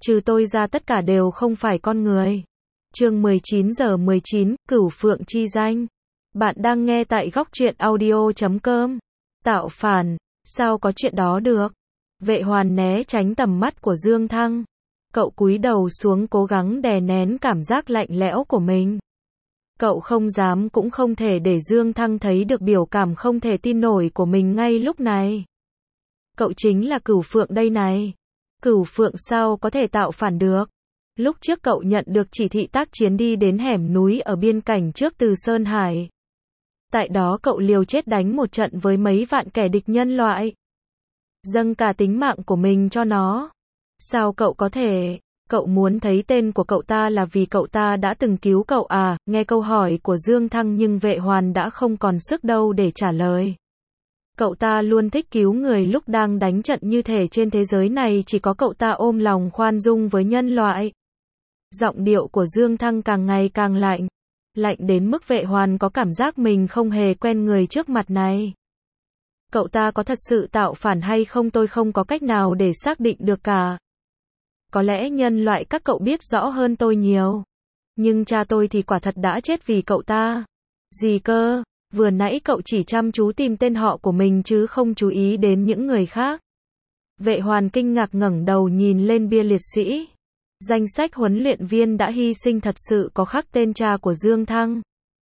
Trừ tôi ra tất cả đều không phải con người. Chương 19:19, Cửu Phượng chi danh. Bạn đang nghe tại góc truyện audio.com. Tạo phản, sao có chuyện đó được? Vệ Hoàn né tránh tầm mắt của Dương Thăng. Cậu cúi đầu xuống cố gắng đè nén cảm giác lạnh lẽo của mình. Cậu không dám cũng không thể để Dương Thăng thấy được biểu cảm không thể tin nổi của mình ngay lúc này. Cậu chính là Cửu Phượng đây này. Cửu Phượng sao có thể tạo phản được? Lúc trước cậu nhận được chỉ thị tác chiến đi đến hẻm núi ở biên cảnh trước Từ Sơn Hải. Tại đó cậu liều chết đánh một trận với mấy vạn kẻ địch nhân loại. Dâng cả tính mạng của mình cho nó. Sao cậu có thể? Cậu muốn thấy tên của cậu ta là vì cậu ta đã từng cứu cậu à? Nghe câu hỏi của Dương Thăng nhưng Vệ Hoàn đã không còn sức đâu để trả lời. Cậu ta luôn thích cứu người, lúc đang đánh trận như thể trên thế giới này chỉ có cậu ta ôm lòng khoan dung với nhân loại. Giọng điệu của Dương Thăng càng ngày càng lạnh. Lạnh đến mức Vệ Hoàn có cảm giác mình không hề quen người trước mặt này. Cậu ta có thật sự tạo phản hay không tôi không có cách nào để xác định được cả. Có lẽ nhân loại các cậu biết rõ hơn tôi nhiều. Nhưng cha tôi thì quả thật đã chết vì cậu ta. Gì cơ? Vừa nãy cậu chỉ chăm chú tìm tên họ của mình chứ không chú ý đến những người khác. Vệ Hoàn kinh ngạc ngẩng đầu nhìn lên bia liệt sĩ. Danh sách huấn luyện viên đã hy sinh thật sự có khắc tên cha của Dương Thăng.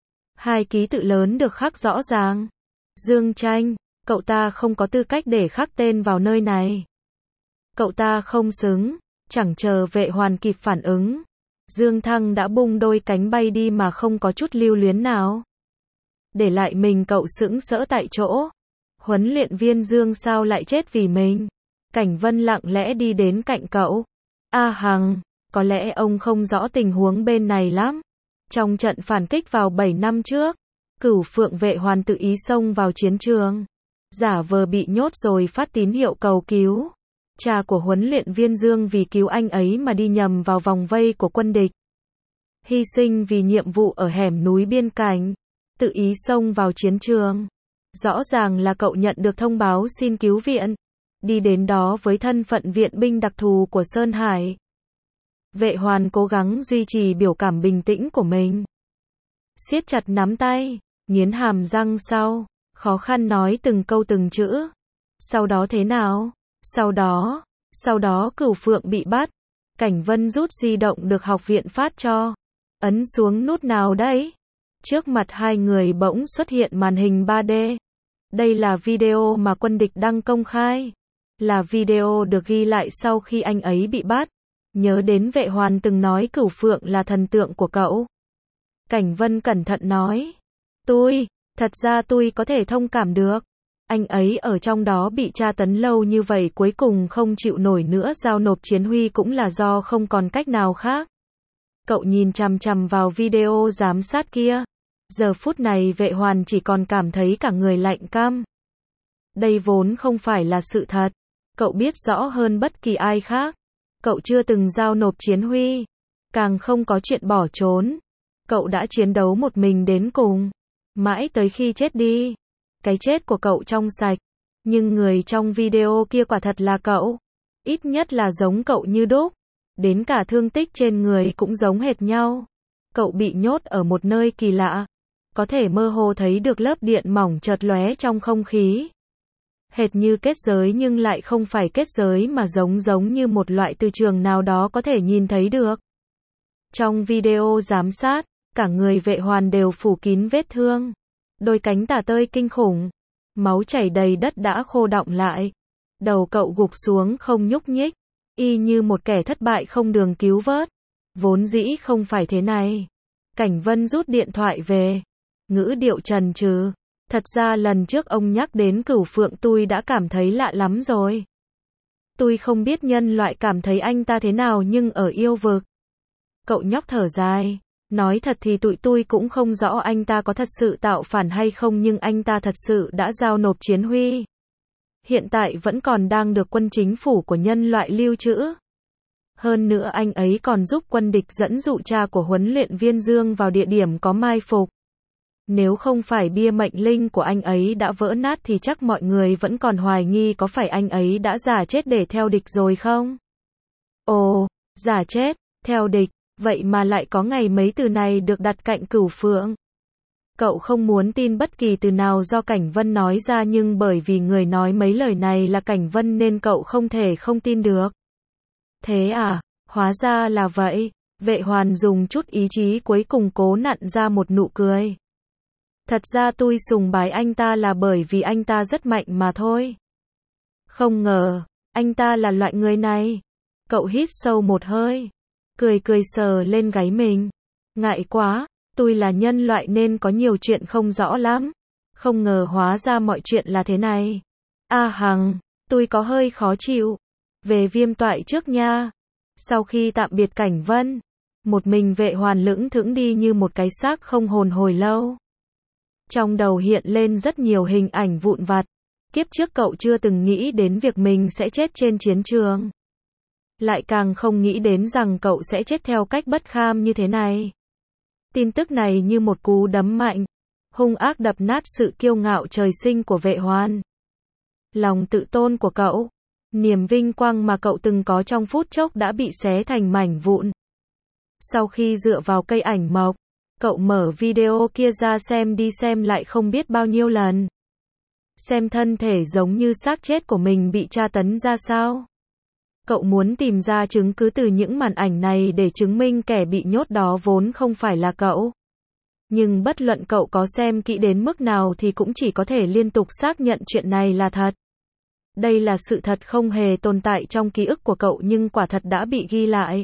2 ký tự lớn được khắc rõ ràng. Dương Tranh, cậu ta không có tư cách để khắc tên vào nơi này. Cậu ta không xứng. Chẳng chờ Vệ Hoàn kịp phản ứng, Dương Thăng đã bung đôi cánh bay đi mà không có chút lưu luyến nào. Để lại mình cậu sững sỡ tại chỗ. Huấn luyện viên Dương sao lại chết vì mình? Cảnh Vân lặng lẽ đi đến cạnh cậu. A Hằng, có lẽ ông không rõ tình huống bên này lắm. Trong trận phản kích vào 7 năm trước, Cửu Phượng Vệ Hoàn tự ý xông vào chiến trường. Giả vờ bị nhốt rồi phát tín hiệu cầu cứu. Cha của huấn luyện viên Dương vì cứu anh ấy mà đi nhầm vào vòng vây của quân địch. Hy sinh vì nhiệm vụ ở hẻm núi biên cảnh. Tự ý xông vào chiến trường. Rõ ràng là cậu nhận được thông báo xin cứu viện. Đi đến đó với thân phận viện binh đặc thù của Sơn Hải. Vệ Hoàn cố gắng duy trì biểu cảm bình tĩnh của mình. Siết chặt nắm tay, nghiến hàm răng sau, khó khăn nói từng câu từng chữ. Sau đó thế nào? Sau đó Cửu Phượng bị bắt. Cảnh Vân rút di động được học viện phát cho. Ấn xuống nút nào đấy? Trước mặt hai người bỗng xuất hiện màn hình 3D. Đây là video mà quân địch đăng công khai. Là video được ghi lại sau khi anh ấy bị bắt. Nhớ đến Vệ Hoàn từng nói Cửu Phượng là thần tượng của cậu. Cảnh Vân cẩn thận nói. Thật ra tôi có thể thông cảm được. Anh ấy ở trong đó bị tra tấn lâu như vậy cuối cùng không chịu nổi nữa, giao nộp chiến huy cũng là do không còn cách nào khác. Cậu nhìn chằm chằm vào video giám sát kia. Giờ phút này Vệ Hoàn chỉ còn cảm thấy cả người lạnh căm. Đây vốn không phải là sự thật. Cậu biết rõ hơn bất kỳ ai khác. Cậu chưa từng giao nộp chiến huy. Càng không có chuyện bỏ trốn. Cậu đã chiến đấu một mình đến cùng. Mãi tới khi chết đi. Cái chết của cậu trong sạch. Nhưng người trong video kia quả thật là cậu. Ít nhất là giống cậu như đúc. Đến cả thương tích trên người cũng giống hệt nhau. Cậu bị nhốt ở một nơi kỳ lạ. Có thể mơ hồ thấy được lớp điện mỏng chợt lóe trong không khí. Hệt như kết giới nhưng lại không phải kết giới mà giống như một loại từ trường nào đó có thể nhìn thấy được. Trong video giám sát, cả người Vệ Hoàn đều phủ kín vết thương. Đôi cánh tả tơi kinh khủng. Máu chảy đầy đất đã khô đọng lại. Đầu cậu gục xuống không nhúc nhích. Y như một kẻ thất bại không đường cứu vớt. Vốn dĩ không phải thế này. Cảnh Vân rút điện thoại về. Ngữ điệu trần trừ. Thật ra lần trước ông nhắc đến Cửu Phượng tôi đã cảm thấy lạ lắm rồi. Tôi không biết nhân loại cảm thấy anh ta thế nào nhưng ở yêu vực. Cậu nhóc thở dài. Nói thật thì tụi tôi cũng không rõ anh ta có thật sự tạo phản hay không nhưng anh ta thật sự đã giao nộp chiến huy. Hiện tại vẫn còn đang được quân chính phủ của nhân loại lưu trữ. Hơn nữa anh ấy còn giúp quân địch dẫn dụ cha của huấn luyện viên Dương vào địa điểm có mai phục. Nếu không phải bia mệnh linh của anh ấy đã vỡ nát thì chắc mọi người vẫn còn hoài nghi có phải anh ấy đã giả chết để theo địch rồi không? Ồ, giả chết, theo địch, vậy mà lại có ngày mấy từ này được đặt cạnh Cửu Phượng. Cậu không muốn tin bất kỳ từ nào do Cảnh Vân nói ra, nhưng bởi vì người nói mấy lời này là Cảnh Vân nên cậu không thể không tin được. Thế à, hóa ra là vậy. Vệ Hoàn dùng chút ý chí cuối cùng cố nặn ra một nụ cười. Thật ra tôi sùng bái anh ta là bởi vì anh ta rất mạnh mà thôi. Không ngờ, anh ta là loại người này. Cậu hít sâu một hơi, cười cười sờ lên gáy mình. Ngại quá, tôi là nhân loại nên có nhiều chuyện không rõ lắm. Không ngờ hóa ra mọi chuyện là thế này. A Hằng, tôi có hơi khó chịu. Về Viêm Toại trước nha. Sau khi tạm biệt Cảnh Vân, một mình Vệ Hoàn lững thững đi như một cái xác không hồn hồi lâu. Trong đầu hiện lên rất nhiều hình ảnh vụn vặt. Kiếp trước cậu chưa từng nghĩ đến việc mình sẽ chết trên chiến trường. Lại càng không nghĩ đến rằng cậu sẽ chết theo cách bất kham như thế này. Tin tức này như một cú đấm mạnh, hung ác đập nát sự kiêu ngạo trời sinh của Vệ Hoàn. Lòng tự tôn của cậu, niềm vinh quang mà cậu từng có trong phút chốc đã bị xé thành mảnh vụn. Sau khi dựa vào cây ảnh mộc, cậu mở video kia ra xem đi xem lại không biết bao nhiêu lần. Xem thân thể giống như xác chết của mình bị tra tấn ra sao. Cậu muốn tìm ra chứng cứ từ những màn ảnh này để chứng minh kẻ bị nhốt đó vốn không phải là cậu. Nhưng bất luận cậu có xem kỹ đến mức nào thì cũng chỉ có thể liên tục xác nhận chuyện này là thật. Đây là sự thật không hề tồn tại trong ký ức của cậu nhưng quả thật đã bị ghi lại.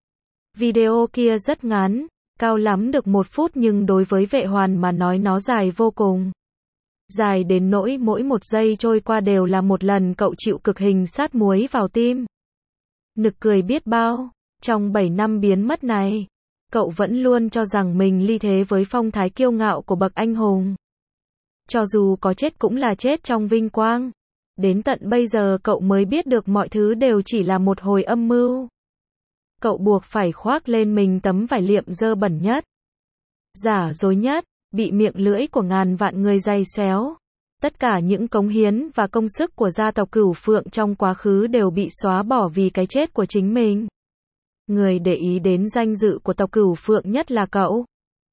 Video kia rất ngắn, cao lắm được 1 phút nhưng đối với Vệ Hoàn mà nói nó dài vô cùng. Dài đến nỗi mỗi 1 giây trôi qua đều là một lần cậu chịu cực hình sát muối vào tim. Nực cười biết bao, trong 7 năm biến mất này, cậu vẫn luôn cho rằng mình ly thế với phong thái kiêu ngạo của bậc anh hùng. Cho dù có chết cũng là chết trong vinh quang. Đến tận bây giờ cậu mới biết được mọi thứ đều chỉ là một hồi âm mưu. Cậu buộc phải khoác lên mình tấm vải liệm dơ bẩn nhất, giả dối nhất, bị miệng lưỡi của ngàn vạn người giày xéo. Tất cả những cống hiến và công sức của gia tộc Cửu Phượng trong quá khứ đều bị xóa bỏ vì cái chết của chính mình. Người để ý đến danh dự của tộc Cửu Phượng nhất là cậu.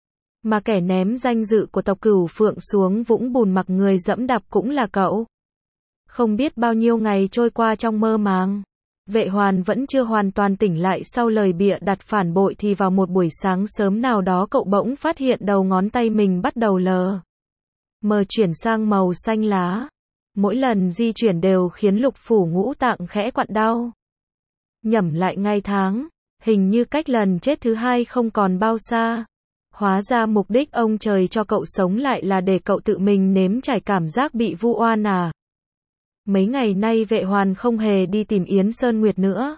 Mà kẻ ném danh dự của tộc Cửu Phượng xuống vũng bùn mặc người dẫm đạp cũng là cậu. Không biết bao nhiêu ngày trôi qua trong mơ màng. Vệ Hoàn vẫn chưa hoàn toàn tỉnh lại sau lời bịa đặt phản bội thì vào một buổi sáng sớm nào đó cậu bỗng phát hiện đầu ngón tay mình bắt đầu lờ mờ chuyển sang màu xanh lá. Mỗi lần di chuyển đều khiến lục phủ ngũ tạng khẽ quặn đau. Nhẩm lại ngày tháng, hình như cách lần chết thứ 2 không còn bao xa. Hóa ra mục đích ông trời cho cậu sống lại là để cậu tự mình nếm trải cảm giác bị vu oan à. Mấy ngày nay Vệ Hoàn không hề đi tìm Yến Sơn Nguyệt nữa.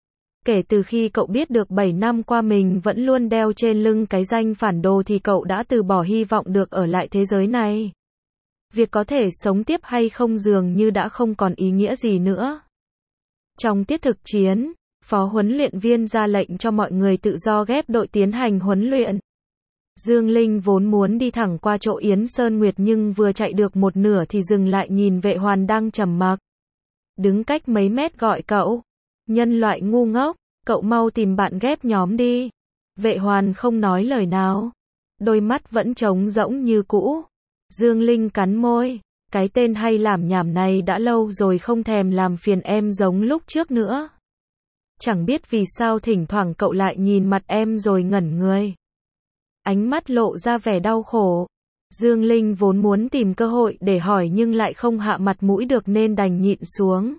Kể từ khi cậu biết được 7 năm qua mình vẫn luôn đeo trên lưng cái danh phản đồ thì cậu đã từ bỏ hy vọng được ở lại thế giới này. Việc có thể sống tiếp hay không dường như đã không còn ý nghĩa gì nữa. Trong tiết thực chiến, phó huấn luyện viên ra lệnh cho mọi người tự do ghép đội tiến hành huấn luyện. Dương Linh vốn muốn đi thẳng qua chỗ Yến Sơn Nguyệt nhưng vừa chạy được một nửa thì dừng lại nhìn Vệ Hoàn đang trầm mặc. Đứng cách mấy mét gọi cậu. Nhân loại ngu ngốc, cậu mau tìm bạn ghép nhóm đi. Vệ Hoàn không nói lời nào. Đôi mắt vẫn trống rỗng như cũ. Dương Linh cắn môi. Cái tên hay làm nhảm này đã lâu rồi không thèm làm phiền em giống lúc trước nữa. Chẳng biết vì sao thỉnh thoảng cậu lại nhìn mặt em rồi ngẩn người. Ánh mắt lộ ra vẻ đau khổ. Dương Linh vốn muốn tìm cơ hội để hỏi nhưng lại không hạ mặt mũi được nên đành nhịn xuống.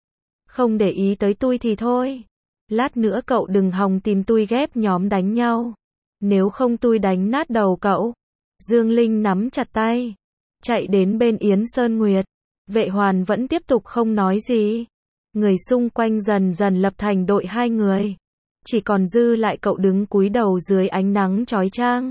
Không để ý tới tôi thì thôi. Lát nữa cậu đừng hòng tìm tôi ghép nhóm đánh nhau. Nếu không tôi đánh nát đầu cậu. Dương Linh nắm chặt tay. Chạy đến bên Yến Sơn Nguyệt. Vệ Hoàn vẫn tiếp tục không nói gì. Người xung quanh dần dần lập thành đội 2 người. Chỉ còn dư lại cậu đứng cúi đầu dưới ánh nắng chói chang.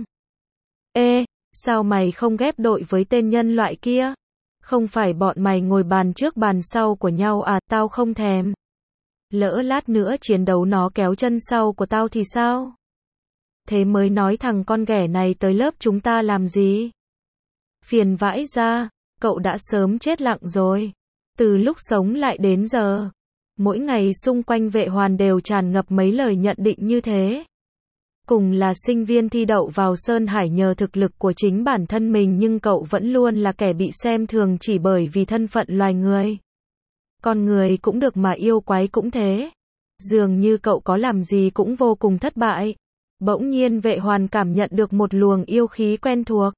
Ê, sao mày không ghép đội với tên nhân loại kia? Không phải bọn mày ngồi bàn trước bàn sau của nhau à, tao không thèm. Lỡ lát nữa chiến đấu nó kéo chân sau của tao thì sao? Thế mới nói thằng con ghẻ này tới lớp chúng ta làm gì? Phiền vãi ra, cậu đã sớm chết lặng rồi. Từ lúc sống lại đến giờ. Mỗi ngày xung quanh Vệ Hoàn đều tràn ngập mấy lời nhận định như thế. Cùng là sinh viên thi đậu vào Sơn Hải nhờ thực lực của chính bản thân mình nhưng cậu vẫn luôn là kẻ bị xem thường chỉ bởi vì thân phận loài người. Con người cũng được mà yêu quái cũng thế. Dường như cậu có làm gì cũng vô cùng thất bại. Bỗng nhiên Vệ Hoàn cảm nhận được một luồng yêu khí quen thuộc.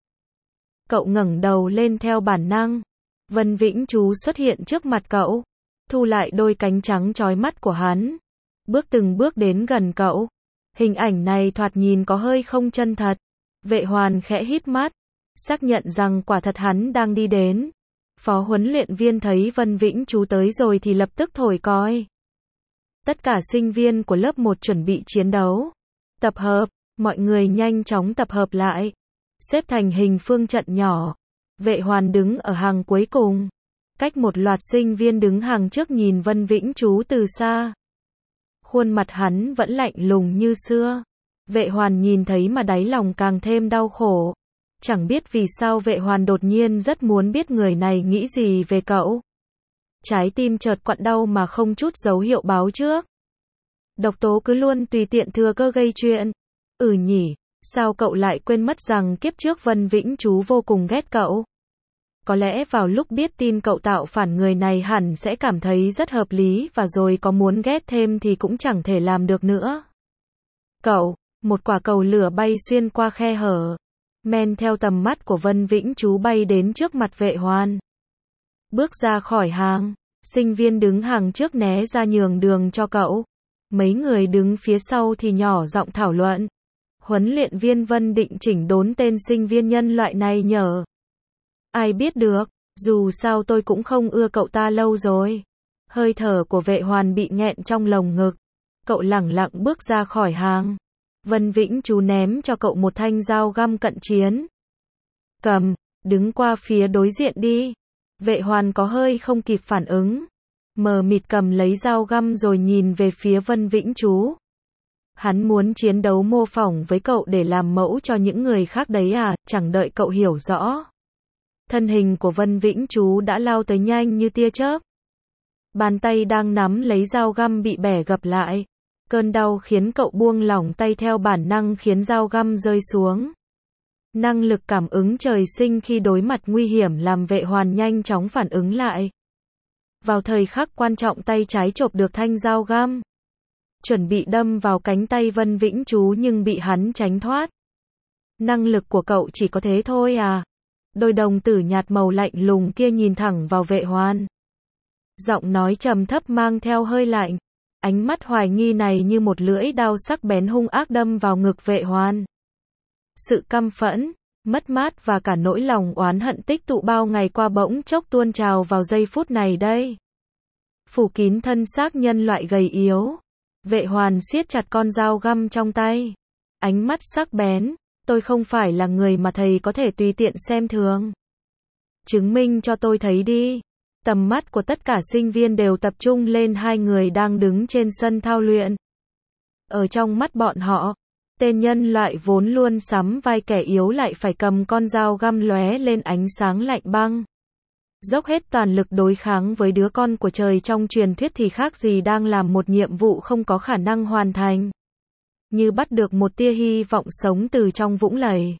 Cậu ngẩng đầu lên theo bản năng. Vân Vĩnh Chú xuất hiện trước mặt cậu. Thu lại đôi cánh trắng chói mắt của hắn. Bước từng bước đến gần cậu. Hình ảnh này thoạt nhìn có hơi không chân thật. Vệ Hoàn khẽ híp mắt. Xác nhận rằng quả thật hắn đang đi đến. Phó huấn luyện viên thấy Vân Vĩnh Chú tới rồi thì lập tức thổi còi. Tất cả sinh viên của lớp 1 chuẩn bị chiến đấu. Tập hợp, mọi người nhanh chóng tập hợp lại. Xếp thành hình phương trận nhỏ. Vệ Hoàn đứng ở hàng cuối cùng. Cách một loạt sinh viên đứng hàng trước nhìn Vân Vĩnh Chú từ xa. Khuôn mặt hắn vẫn lạnh lùng như xưa. Vệ Hoàn nhìn thấy mà đáy lòng càng thêm đau khổ. Chẳng biết vì sao Vệ Hoàn đột nhiên rất muốn biết người này nghĩ gì về cậu. Trái tim chợt quặn đau mà không chút dấu hiệu báo trước. Độc Tố cứ luôn tùy tiện thừa cơ gây chuyện. Nhỉ, sao cậu lại quên mất rằng kiếp trước Vân Vĩnh Chú vô cùng ghét cậu. Có lẽ vào lúc biết tin cậu tạo phản người này hẳn sẽ cảm thấy rất hợp lý và rồi có muốn ghét thêm thì cũng chẳng thể làm được nữa. Cậu, một quả cầu lửa bay xuyên qua khe hở. Men theo tầm mắt của Vân Vĩnh Chú bay đến trước mặt Vệ Hoàn. Bước ra khỏi hàng, sinh viên đứng hàng trước né ra nhường đường cho cậu. Mấy người đứng phía sau thì nhỏ giọng thảo luận. Huấn luyện viên Vân định chỉnh đốn tên sinh viên nhân loại này nhở. Ai biết được, dù sao tôi cũng không ưa cậu ta lâu rồi. Hơi thở của Vệ Hoàn bị nghẹn trong lồng ngực. Cậu lẳng lặng bước ra khỏi hàng. Vân Vĩnh Chú ném cho cậu một thanh dao găm cận chiến. Cầm, đứng qua phía đối diện đi. Vệ Hoàn có hơi không kịp phản ứng. Mờ mịt cầm lấy dao găm rồi nhìn về phía Vân Vĩnh Chú. Hắn muốn chiến đấu mô phỏng với cậu để làm mẫu cho những người khác đấy à, chẳng đợi cậu hiểu rõ. Thân hình của Vân Vĩnh Chú đã lao tới nhanh như tia chớp. Bàn tay đang nắm lấy dao găm bị bẻ gập lại. Cơn đau khiến cậu buông lỏng tay theo bản năng khiến dao găm rơi xuống. Năng lực cảm ứng trời sinh khi đối mặt nguy hiểm làm Vệ Hoàn nhanh chóng phản ứng lại. Vào thời khắc quan trọng tay trái chộp được thanh dao găm. Chuẩn bị đâm vào cánh tay Vân Vĩnh Chú nhưng bị hắn tránh thoát. Năng lực của cậu chỉ có thế thôi à? Đôi đồng tử nhạt màu lạnh lùng kia nhìn thẳng vào Vệ Hoàn. Giọng nói trầm thấp mang theo hơi lạnh. Ánh mắt hoài nghi này như một lưỡi đao sắc bén hung ác đâm vào ngực Vệ Hoàn. Sự căm phẫn, mất mát và cả nỗi lòng oán hận tích tụ bao ngày qua bỗng chốc tuôn trào vào giây phút này đây. Phủ kín thân xác nhân loại gầy yếu. Vệ Hoàn siết chặt con dao găm trong tay. Ánh mắt sắc bén, tôi không phải là người mà thầy có thể tùy tiện xem thường. Chứng minh cho tôi thấy đi. Tầm mắt của tất cả sinh viên đều tập trung lên hai người đang đứng trên sân thao luyện. Ở trong mắt bọn họ, tên nhân loại vốn luôn sắm vai kẻ yếu lại phải cầm con dao găm lóe lên ánh sáng lạnh băng. Dốc hết toàn lực đối kháng với đứa con của trời trong truyền thuyết thì khác gì đang làm một nhiệm vụ không có khả năng hoàn thành. Như bắt được một tia hy vọng sống từ trong vũng lầy.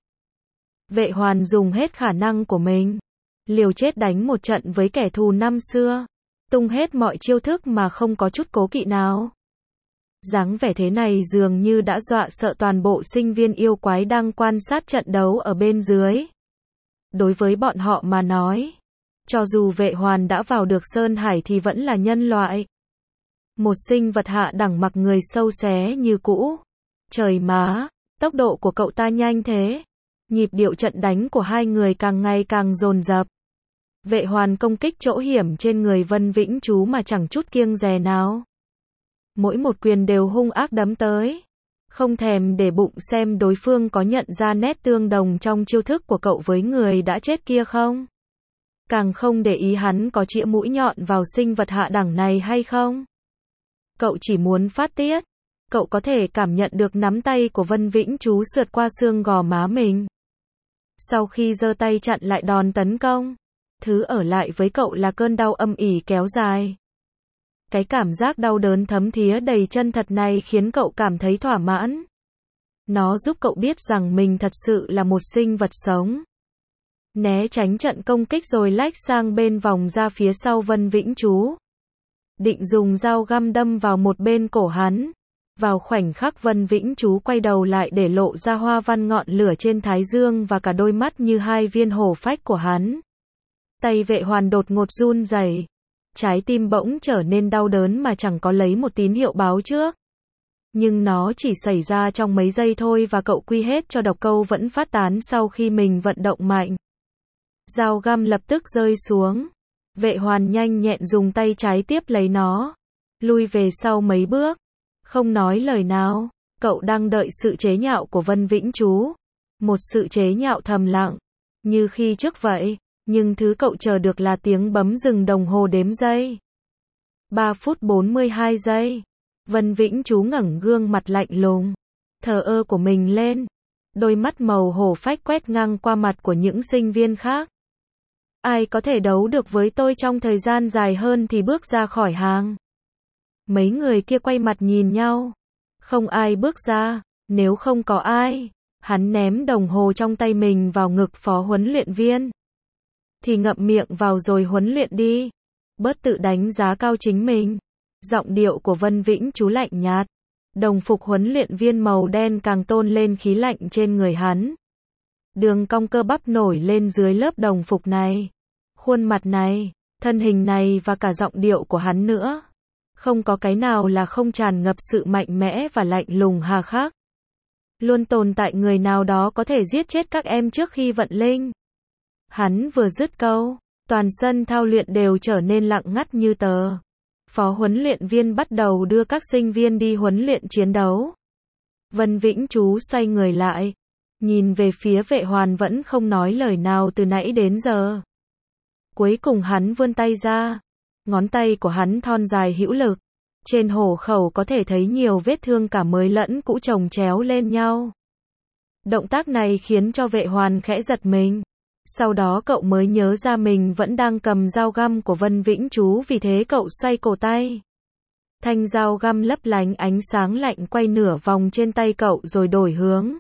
Vệ Hoàn dùng hết khả năng của mình. Liều chết đánh một trận với kẻ thù năm xưa. Tung hết mọi chiêu thức mà không có chút cố kỵ nào. Dáng vẻ thế này dường như đã dọa sợ toàn bộ sinh viên yêu quái đang quan sát trận đấu ở bên dưới. Đối với bọn họ mà nói, cho dù Vệ Hoàn đã vào được Sơn Hải thì vẫn là nhân loại. Một sinh vật hạ đẳng mặc người sâu xé như cũ. Trời má, tốc độ của cậu ta nhanh thế. Nhịp điệu trận đánh của hai người càng ngày càng dồn dập. Vệ Hoàn công kích chỗ hiểm trên người Vân Vĩnh Chú mà chẳng chút kiêng dè nào. Mỗi một quyền đều hung ác đấm tới. Không thèm để bụng xem đối phương có nhận ra nét tương đồng trong chiêu thức của cậu với người đã chết kia không. Càng không để ý hắn có chĩa mũi nhọn vào sinh vật hạ đẳng này hay không. Cậu chỉ muốn phát tiết. Cậu có thể cảm nhận được nắm tay của Vân Vĩnh Chú sượt qua xương gò má mình. Sau khi giơ tay chặn lại đòn tấn công, thứ ở lại với cậu là cơn đau âm ỉ kéo dài. Cái cảm giác đau đớn thấm thía đầy chân thật này khiến cậu cảm thấy thỏa mãn. Nó giúp cậu biết rằng mình thật sự là một sinh vật sống. Né tránh trận công kích rồi lách sang bên vòng ra phía sau Vân Vĩnh Chú. Định dùng dao găm đâm vào một bên cổ hắn. Vào khoảnh khắc Vân Vĩnh Chú quay đầu lại để lộ ra hoa văn ngọn lửa trên thái dương và cả đôi mắt như hai viên hổ phách của hắn. Tay Vệ Hoàn đột ngột run rẩy, trái tim bỗng trở nên đau đớn mà chẳng có lấy một tín hiệu báo trước. Nhưng nó chỉ xảy ra trong mấy giây thôi và cậu quy hết cho độc câu vẫn phát tán sau khi mình vận động mạnh. Dao găm lập tức rơi xuống. Vệ Hoàn nhanh nhẹn dùng tay trái tiếp lấy nó, lui về sau mấy bước, không nói lời nào. Cậu đang đợi sự chế nhạo của Vân Vĩnh Chú, một sự chế nhạo thầm lặng, như khi trước vậy, nhưng thứ cậu chờ được là tiếng bấm dừng đồng hồ đếm giây. 3 phút 42 giây. Vân Vĩnh Chú ngẩng gương mặt lạnh lùng, thờ ơ của mình lên, đôi mắt màu hổ phách quét ngang qua mặt của những sinh viên khác. Ai có thể đấu được với tôi trong thời gian dài hơn thì bước ra khỏi hàng. Mấy người kia quay mặt nhìn nhau. Không ai bước ra. Nếu không có ai, hắn ném đồng hồ trong tay mình vào ngực phó huấn luyện viên. Thì ngậm miệng vào rồi huấn luyện đi. Bớt tự đánh giá cao chính mình. Giọng điệu của Vân Vĩnh Chú lạnh nhạt. Đồng phục huấn luyện viên màu đen càng tôn lên khí lạnh trên người hắn. Đường cong cơ bắp nổi lên dưới lớp đồng phục này. Khuôn mặt này, thân hình này và cả giọng điệu của hắn nữa. Không có cái nào là không tràn ngập sự mạnh mẽ và lạnh lùng hà khắc. Luôn tồn tại người nào đó có thể giết chết các em trước khi vận linh. Hắn vừa dứt câu, toàn sân thao luyện đều trở nên lặng ngắt như tờ. Phó huấn luyện viên bắt đầu đưa các sinh viên đi huấn luyện chiến đấu. Vân Vĩnh Chú xoay người lại, nhìn về phía Vệ Hoàn vẫn không nói lời nào từ nãy đến giờ. Cuối cùng hắn vươn tay ra. Ngón tay của hắn thon dài hữu lực. Trên hổ khẩu có thể thấy nhiều vết thương cả mới lẫn cũ chồng chéo lên nhau. Động tác này khiến cho Vệ Hoàn khẽ giật mình. Sau đó cậu mới nhớ ra mình vẫn đang cầm dao găm của Vân Vĩnh Chú, vì thế cậu xoay cổ tay. Thanh dao găm lấp lánh ánh sáng lạnh quay nửa vòng trên tay cậu rồi đổi hướng.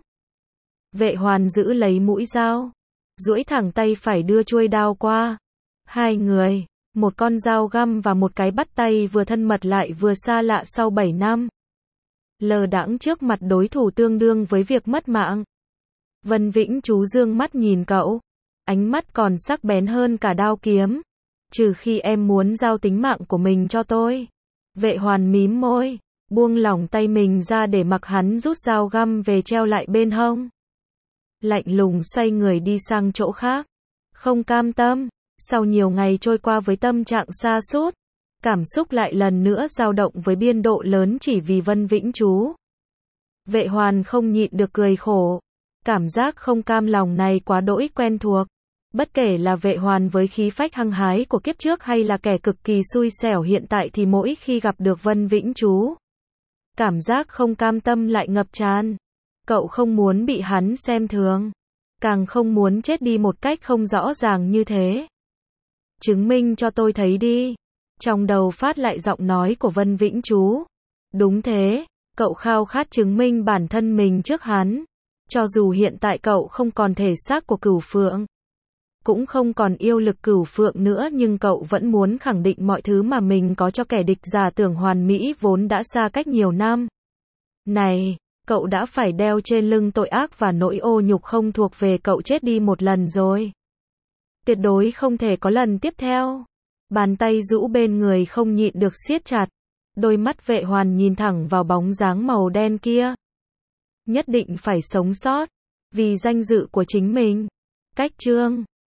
Vệ Hoàn giữ lấy mũi dao, duỗi thẳng tay phải đưa chuôi đao qua. Hai người, một con dao găm và một cái bắt tay vừa thân mật lại vừa xa lạ sau 7 năm. Lờ đãng trước mặt đối thủ tương đương với việc mất mạng. Vân Vĩnh Chú dương mắt nhìn cậu, ánh mắt còn sắc bén hơn cả đao kiếm. Trừ khi em muốn giao tính mạng của mình cho tôi. Vệ Hoàn mím môi, buông lỏng tay mình ra để mặc hắn rút dao găm về treo lại bên hông. Lạnh lùng xoay người đi sang chỗ khác. Không cam tâm, sau nhiều ngày trôi qua với tâm trạng sa sút, cảm xúc lại lần nữa dao động với biên độ lớn chỉ vì Vân Vĩnh Chú. Vệ Hoàn không nhịn được cười khổ. Cảm giác không cam lòng này quá đỗi quen thuộc. Bất kể là Vệ Hoàn với khí phách hăng hái của kiếp trước hay là kẻ cực kỳ xui xẻo hiện tại thì mỗi khi gặp được Vân Vĩnh Chú, cảm giác không cam tâm lại ngập tràn. Cậu không muốn bị hắn xem thường, càng không muốn chết đi một cách không rõ ràng như thế. Chứng minh cho tôi thấy đi. Trong đầu phát lại giọng nói của Vân Vĩnh Chú. Đúng thế, cậu khao khát chứng minh bản thân mình trước hắn. Cho dù hiện tại cậu không còn thể xác của Cửu Phượng, cũng không còn yêu lực Cửu Phượng nữa, nhưng cậu vẫn muốn khẳng định mọi thứ mà mình có cho kẻ địch giả tưởng hoàn mỹ vốn đã xa cách nhiều năm. Này, cậu đã phải đeo trên lưng tội ác và nỗi ô nhục không thuộc về cậu chết đi một lần rồi. Tuyệt đối không thể có lần tiếp theo. Bàn tay rũ bên người không nhịn được siết chặt. Đôi mắt Vệ Hoàn nhìn thẳng vào bóng dáng màu đen kia. Nhất định phải sống sót. Vì danh dự của chính mình. Cách chương